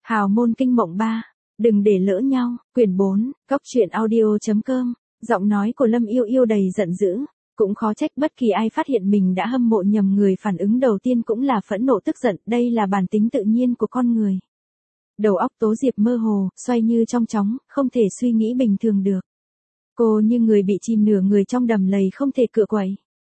Hào môn kinh mộng 3. Đừng để lỡ nhau. Quyển 4. Góc truyện audio.com. Giọng nói của Lâm Yêu Yêu đầy giận dữ. Cũng khó trách bất kỳ ai phát hiện mình đã hâm mộ nhầm người, phản ứng đầu tiên cũng là phẫn nộ tức giận, đây là bản tính tự nhiên của con người. Đầu óc Tố Diệp mơ hồ, xoay như trong chóng, không thể suy nghĩ bình thường được. Cô như người bị chìm nửa người trong đầm lầy không thể cựa quậy.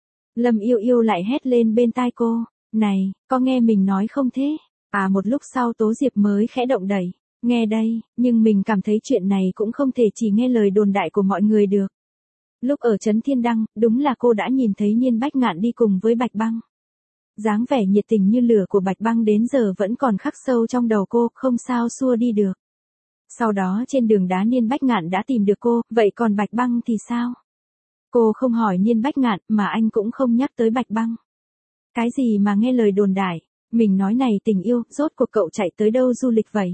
Lâm Yêu Yêu lại hét lên bên tai cô, này, có nghe mình nói không thế? Một lúc sau Tố Diệp mới khẽ động đẩy, nghe đây, nhưng mình cảm thấy chuyện này cũng không thể chỉ nghe lời đồn đại của mọi người được. Lúc ở Trấn Thiên Đăng, đúng là cô đã nhìn thấy Nhiên Bách Ngạn đi cùng với Bạch Băng. Dáng vẻ nhiệt tình như lửa của Bạch Băng đến giờ vẫn còn khắc sâu trong đầu cô, không sao xua đi được. Sau đó trên đường đá Nhiên Bách Ngạn đã tìm được cô, vậy còn Bạch Băng thì sao? Cô không hỏi Nhiên Bách Ngạn, mà anh cũng không nhắc tới Bạch Băng. Cái gì mà nghe lời đồn đại, mình nói này tình yêu, rốt cuộc cậu chạy tới đâu du lịch vậy?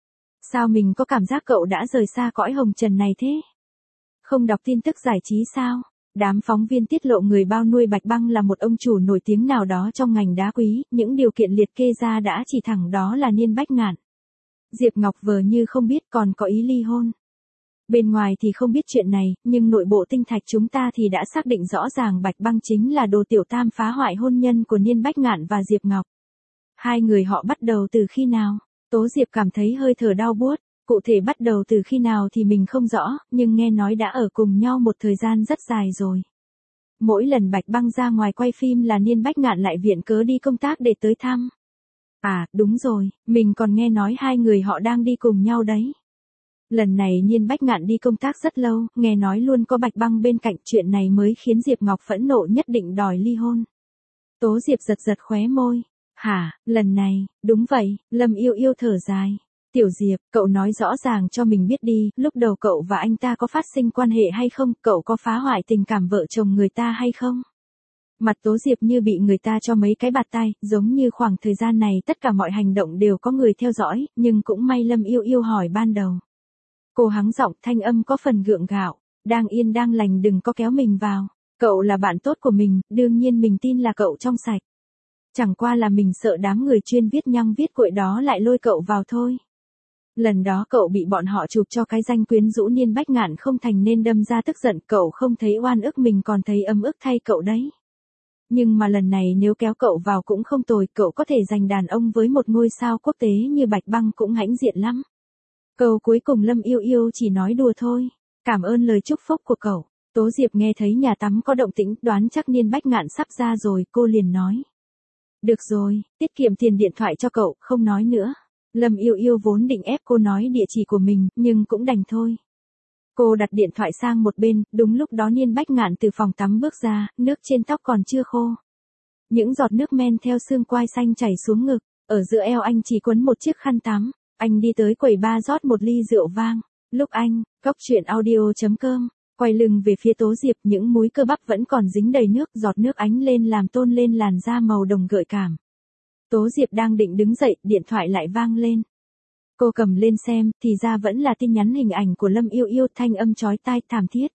Sao mình có cảm giác cậu đã rời xa cõi hồng trần này thế? Không đọc tin tức giải trí sao? Đám phóng viên tiết lộ người bao nuôi Bạch Băng là một ông chủ nổi tiếng nào đó trong ngành đá quý, những điều kiện liệt kê ra đã chỉ thẳng đó là Nhiên Bách Ngạn. Diệp Ngọc vờ như không biết, còn có ý ly hôn. Bên ngoài thì không biết chuyện này, nhưng nội bộ Tinh Thạch chúng ta thì đã xác định rõ ràng Bạch Băng chính là đồ tiểu tam phá hoại hôn nhân của Nhiên Bách Ngạn và Diệp Ngọc. Hai người họ bắt đầu từ khi nào? Tố Diệp cảm thấy hơi thở đau buốt. Cụ thể bắt đầu từ khi nào thì mình không rõ, nhưng nghe nói đã ở cùng nhau một thời gian rất dài rồi. Mỗi lần Bạch Băng ra ngoài quay phim là Nhiên Bách Ngạn lại viện cớ đi công tác để tới thăm. Đúng rồi, mình còn nghe nói hai người họ đang đi cùng nhau đấy. Lần này Nhiên Bách Ngạn đi công tác rất lâu, nghe nói luôn có Bạch Băng bên cạnh, chuyện này mới khiến Diệp Ngọc phẫn nộ nhất định đòi ly hôn. Tố Diệp giật giật khóe môi. Lần này, đúng vậy, Lâm Yêu Yêu thở dài. Tiểu Diệp, cậu nói rõ ràng cho mình biết đi, lúc đầu cậu và anh ta có phát sinh quan hệ hay không, cậu có phá hoại tình cảm vợ chồng người ta hay không? Mặt Tố Diệp như bị người ta cho mấy cái bạt tai, giống như khoảng thời gian này tất cả mọi hành động đều có người theo dõi, nhưng cũng may Lâm Yêu Yêu hỏi ban đầu. Cô hắng giọng, thanh âm có phần gượng gạo, đang yên đang lành đừng có kéo mình vào, cậu là bạn tốt của mình, đương nhiên mình tin là cậu trong sạch. Chẳng qua là mình sợ đám người chuyên viết nhăng viết cuội đó lại lôi cậu vào thôi. Lần đó cậu bị bọn họ chụp cho cái danh quyến rũ Nhiên Bách Ngạn không thành nên đâm ra tức giận, cậu không thấy oan ức mình còn thấy ấm ức thay cậu đấy. Nhưng mà lần này nếu kéo cậu vào cũng không tồi, cậu có thể giành đàn ông với một ngôi sao quốc tế như Bạch Băng cũng hãnh diện lắm. Câu cuối cùng Lâm Yêu Yêu chỉ nói đùa thôi. Cảm ơn lời chúc phúc của cậu. Tố Diệp nghe thấy nhà tắm có động tĩnh, đoán chắc Nhiên Bách Ngạn sắp ra rồi, cô liền nói. Được rồi, tiết kiệm tiền điện thoại cho cậu, không nói nữa. Lâm Yêu Yêu vốn định ép cô nói địa chỉ của mình, nhưng cũng đành thôi. Cô đặt điện thoại sang một bên, đúng lúc đó Nhiên Bách Ngạn từ phòng tắm bước ra, nước trên tóc còn chưa khô. Những giọt nước men theo xương quai xanh chảy xuống ngực, ở giữa eo anh chỉ quấn một chiếc khăn tắm. Anh đi tới quầy bar rót một ly rượu vang. Lúc anh, góc truyện audio.com, quay lưng về phía Tố Diệp, những múi cơ bắp vẫn còn dính đầy nước, giọt nước ánh lên làm tôn lên làn da màu đồng gợi cảm. Tố Diệp đang định đứng dậy, điện thoại lại vang lên. Cô cầm lên xem, thì ra vẫn là tin nhắn hình ảnh của Lâm Yêu Yêu, thanh âm chói tai thảm thiết.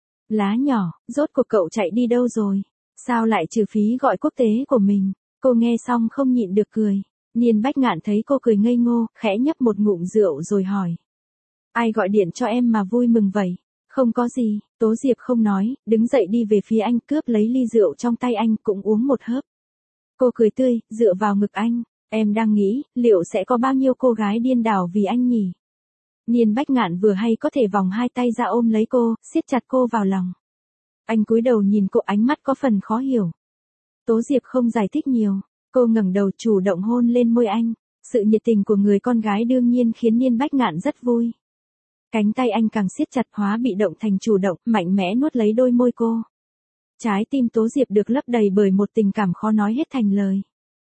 Lá nhỏ, rốt cuộc cậu chạy đi đâu rồi? Sao lại trừ phí gọi quốc tế của mình? Cô nghe xong không nhịn được cười. Nhiên Bách Ngạn thấy cô cười ngây ngô, khẽ nhấp một ngụm rượu rồi hỏi. Ai gọi điện cho em mà vui mừng vậy? Không có gì, Tố Diệp không nói, đứng dậy đi về phía anh, cướp lấy ly rượu trong tay anh, cũng uống một hớp. Cô cười tươi, dựa vào ngực anh, em đang nghĩ, liệu sẽ có bao nhiêu cô gái điên đảo vì anh nhỉ? Nhiên Bách Ngạn vừa hay có thể vòng hai tay ra ôm lấy cô, siết chặt cô vào lòng. Anh cúi đầu nhìn cô, ánh mắt có phần khó hiểu. Tố Diệp không giải thích nhiều, cô ngẩng đầu chủ động hôn lên môi anh. Sự nhiệt tình của người con gái đương nhiên khiến Nhiên Bách Ngạn rất vui. Cánh tay anh càng siết chặt, hóa bị động thành chủ động, mạnh mẽ nuốt lấy đôi môi cô. Trái tim Tố Diệp được lấp đầy bởi một tình cảm khó nói hết thành lời.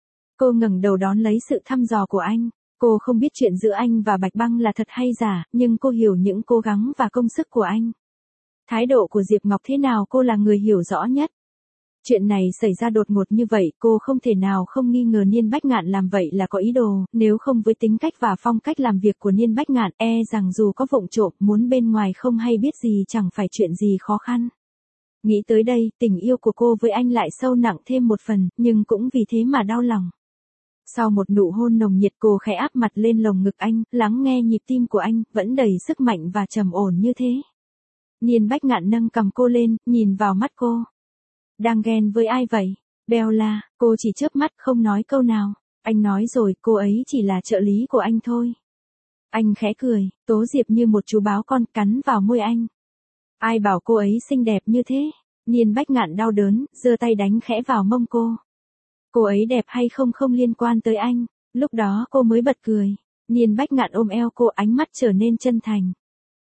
Cô ngẩng đầu đón lấy sự thăm dò của anh. Cô không biết chuyện giữa anh và Bạch Băng là thật hay giả, nhưng cô hiểu những cố gắng và công sức của anh. Thái độ của Diệp Ngọc thế nào cô là người hiểu rõ nhất. Chuyện này xảy ra đột ngột như vậy, cô không thể nào không nghi ngờ Nhiên Bách Ngạn làm vậy là có ý đồ, nếu không với tính cách và phong cách làm việc của Nhiên Bách Ngạn, rằng dù có vụng trộm muốn bên ngoài không hay biết gì chẳng phải chuyện gì khó khăn. Nghĩ tới đây, tình yêu của cô với anh lại sâu nặng thêm một phần, nhưng cũng vì thế mà đau lòng. Sau một nụ hôn nồng nhiệt cô khẽ áp mặt lên lồng ngực anh, lắng nghe nhịp tim của anh, vẫn đầy sức mạnh và trầm ổn như thế. Niên Bách Ngạn nâng cầm cô lên, nhìn vào mắt cô. Đang ghen với ai vậy? Bella, cô chỉ chớp mắt không nói câu nào. Anh nói rồi, cô ấy chỉ là trợ lý của anh thôi. Anh khẽ cười, Tố Diệp như một chú báo con cắn vào môi anh. Ai bảo cô ấy xinh đẹp như thế? Niên Bách Ngạn đau đớn, giơ tay đánh khẽ vào mông cô. Cô ấy đẹp hay không không liên quan tới anh. Lúc đó cô mới bật cười. Niên Bách Ngạn ôm eo cô, ánh mắt trở nên chân thành.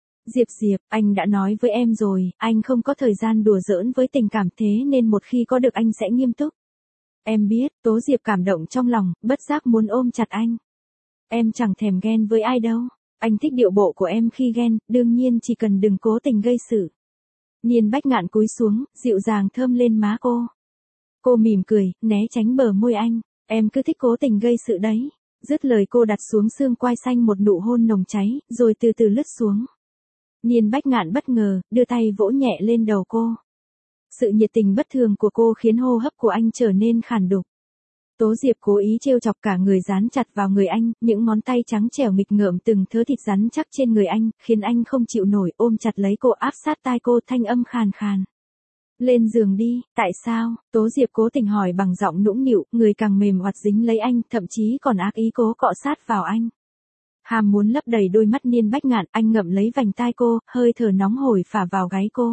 Diệp, anh đã nói với em rồi, anh không có thời gian đùa giỡn với tình cảm, thế nên một khi có được anh sẽ nghiêm túc. Em biết. Tố Diệp cảm động trong lòng, bất giác muốn ôm chặt anh. Em chẳng thèm ghen với ai đâu. Anh thích điệu bộ của em khi ghen, đương nhiên chỉ cần đừng cố tình gây sự. Niên Bách Ngạn cúi xuống, dịu dàng thơm lên má cô. Cô mỉm cười, né tránh bờ môi anh. Em cứ thích cố tình gây sự đấy. Dứt lời cô đặt xuống xương quai xanh một nụ hôn nồng cháy, rồi từ từ lướt xuống. Niên Bách Ngạn bất ngờ, đưa tay vỗ nhẹ lên đầu cô. Sự nhiệt tình bất thường của cô khiến hô hấp của anh trở nên khàn đục. Tố Diệp cố ý trêu chọc, cả người dán chặt vào người anh, những ngón tay trắng trẻo nghịch ngợm từng thớ thịt rắn chắc trên người anh, khiến anh không chịu nổi, ôm chặt lấy cô, áp sát tai cô, thanh âm khàn khàn. Lên giường đi. Tại sao? Tố Diệp cố tình hỏi bằng giọng nũng nịu, người càng mềm oặt dính lấy anh, thậm chí còn ác ý cố cọ sát vào anh. Ham muốn lấp đầy đôi mắt Niên Bách Ngạn, anh ngậm lấy vành tai cô, hơi thở nóng hổi phả vào gáy cô.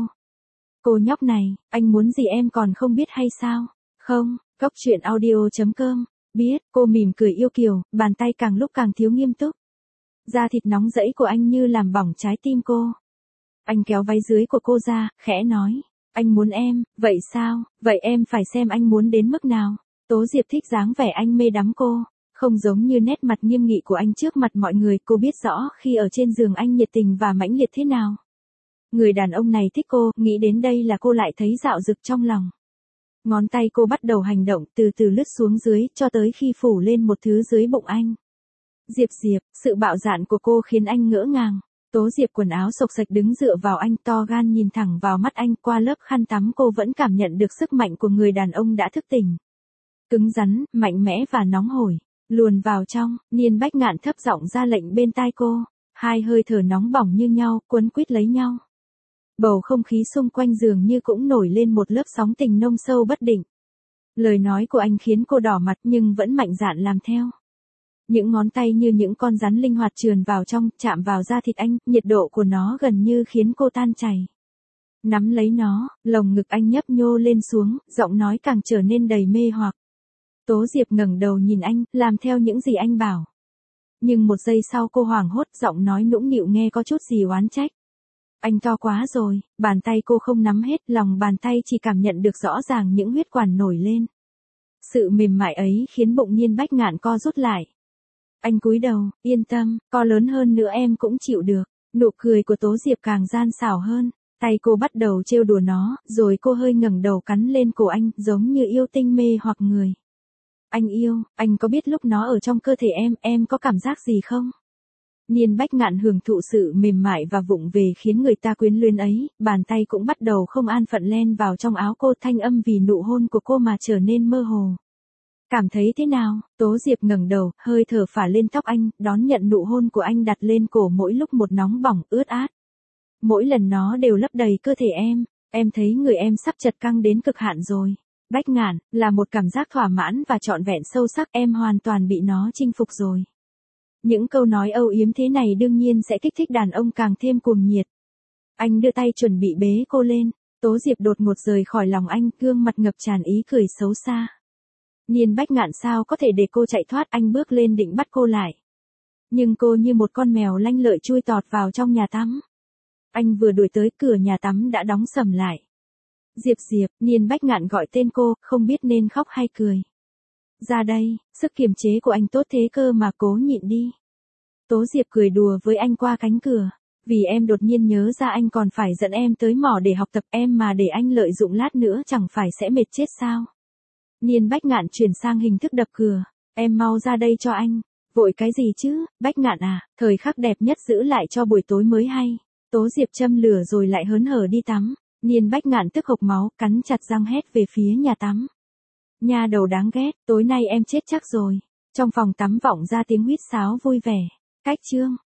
Cô nhóc này, anh muốn gì em còn không biết hay sao? Không. Góc truyện audio.com. Biết. Cô mỉm cười yêu kiều, bàn tay càng lúc càng thiếu nghiêm túc. Da thịt nóng rẫy của anh như làm bỏng trái tim cô. Anh kéo váy dưới của cô ra, khẽ nói. Anh muốn em. Vậy sao? Vậy em phải xem anh muốn đến mức nào. Tố Diệp thích dáng vẻ anh mê đắm cô. Không giống như nét mặt nghiêm nghị của anh trước mặt mọi người, cô biết rõ khi ở trên giường anh nhiệt tình và mãnh liệt thế nào. Người đàn ông này thích cô, nghĩ đến đây là cô lại thấy dạo dực trong lòng. Ngón tay cô bắt đầu hành động, từ từ lướt xuống dưới, cho tới khi phủ lên một thứ dưới bụng anh. Diệp, sự bạo dạn của cô khiến anh ngỡ ngàng. Tố Diệp quần áo xộc xệch đứng dựa vào anh, to gan nhìn thẳng vào mắt anh, qua lớp khăn tắm cô vẫn cảm nhận được sức mạnh của người đàn ông đã thức tỉnh. Cứng rắn, mạnh mẽ và nóng hổi. Luồn vào trong, Niên Bách Ngạn thấp giọng ra lệnh bên tai cô. Hai hơi thở nóng bỏng như nhau, quấn quýt lấy nhau. Bầu không khí xung quanh dường như cũng nổi lên một lớp sóng tình nông sâu bất định. Lời nói của anh khiến cô đỏ mặt nhưng vẫn mạnh dạn làm theo. Những ngón tay như những con rắn linh hoạt trườn vào trong, chạm vào da thịt anh, nhiệt độ của nó gần như khiến cô tan chảy. Nắm lấy nó, lồng ngực anh nhấp nhô lên xuống, giọng nói càng trở nên đầy mê hoặc. Tố Diệp ngẩng đầu nhìn anh, làm theo những gì anh bảo. Nhưng một giây sau cô hoảng hốt, giọng nói nũng nịu nghe có chút gì oán trách. Anh to quá rồi. Bàn tay cô không nắm hết, lòng bàn tay chỉ cảm nhận được rõ ràng những huyết quản nổi lên. Sự mềm mại ấy khiến bụng Niên Bách Ngạn co rút lại. Anh cúi đầu, yên tâm, co lớn hơn nữa em cũng chịu được. Nụ cười của Tố Diệp càng gian xảo hơn. Tay cô bắt đầu trêu đùa nó, rồi cô hơi ngẩng đầu cắn lên cổ anh, giống như yêu tinh mê hoặc người. Anh yêu, anh có biết lúc nó ở trong cơ thể em có cảm giác gì không? Niên Bách Ngạn hưởng thụ sự mềm mại và vụng về khiến người ta quyến luyến ấy, bàn tay cũng bắt đầu không an phận len vào trong áo cô, thanh âm vì nụ hôn của cô mà trở nên mơ hồ. Cảm thấy thế nào? Tố Diệp ngẩng đầu, hơi thở phả lên tóc anh, đón nhận nụ hôn của anh đặt lên cổ mỗi lúc một nóng bỏng, ướt át. Mỗi lần nó đều lấp đầy cơ thể em thấy người em sắp chật căng đến cực hạn rồi. Bách Ngạn, là một cảm giác thỏa mãn và trọn vẹn sâu sắc, em hoàn toàn bị nó chinh phục rồi. Những câu nói âu yếm thế này đương nhiên sẽ kích thích đàn ông càng thêm cuồng nhiệt. Anh đưa tay chuẩn bị bế cô lên. Tố Diệp đột ngột rời khỏi lòng anh, gương mặt ngập tràn ý cười xấu xa. Niên Bách Ngạn sao có thể để cô chạy thoát, anh bước lên định bắt cô lại. Nhưng cô như một con mèo lanh lợi chui tọt vào trong nhà tắm. Anh vừa đuổi tới, cửa nhà tắm đã đóng sầm lại. Diệp, Niên Bách Ngạn gọi tên cô, không biết nên khóc hay cười. Ra đây, sức kiềm chế của anh tốt thế cơ mà, cố nhịn đi. Tố Diệp cười đùa với anh qua cánh cửa. Vì em đột nhiên nhớ ra anh còn phải dẫn em tới mỏ để học tập, em mà để anh lợi dụng lát nữa chẳng phải sẽ mệt chết sao. Niên Bách Ngạn chuyển sang hình thức đập cửa. Em mau ra đây cho anh. Vội cái gì chứ, Bách Ngạn à, thời khắc đẹp nhất giữ lại cho buổi tối mới hay. Tố Diệp châm lửa rồi lại hớn hở đi tắm. Niên Bách Ngạn tức hộc máu, cắn chặt răng hét về phía nhà tắm. Nhà đầu đáng ghét, tối nay em chết chắc rồi. Trong phòng tắm vọng ra tiếng huýt sáo vui vẻ. Cách chương.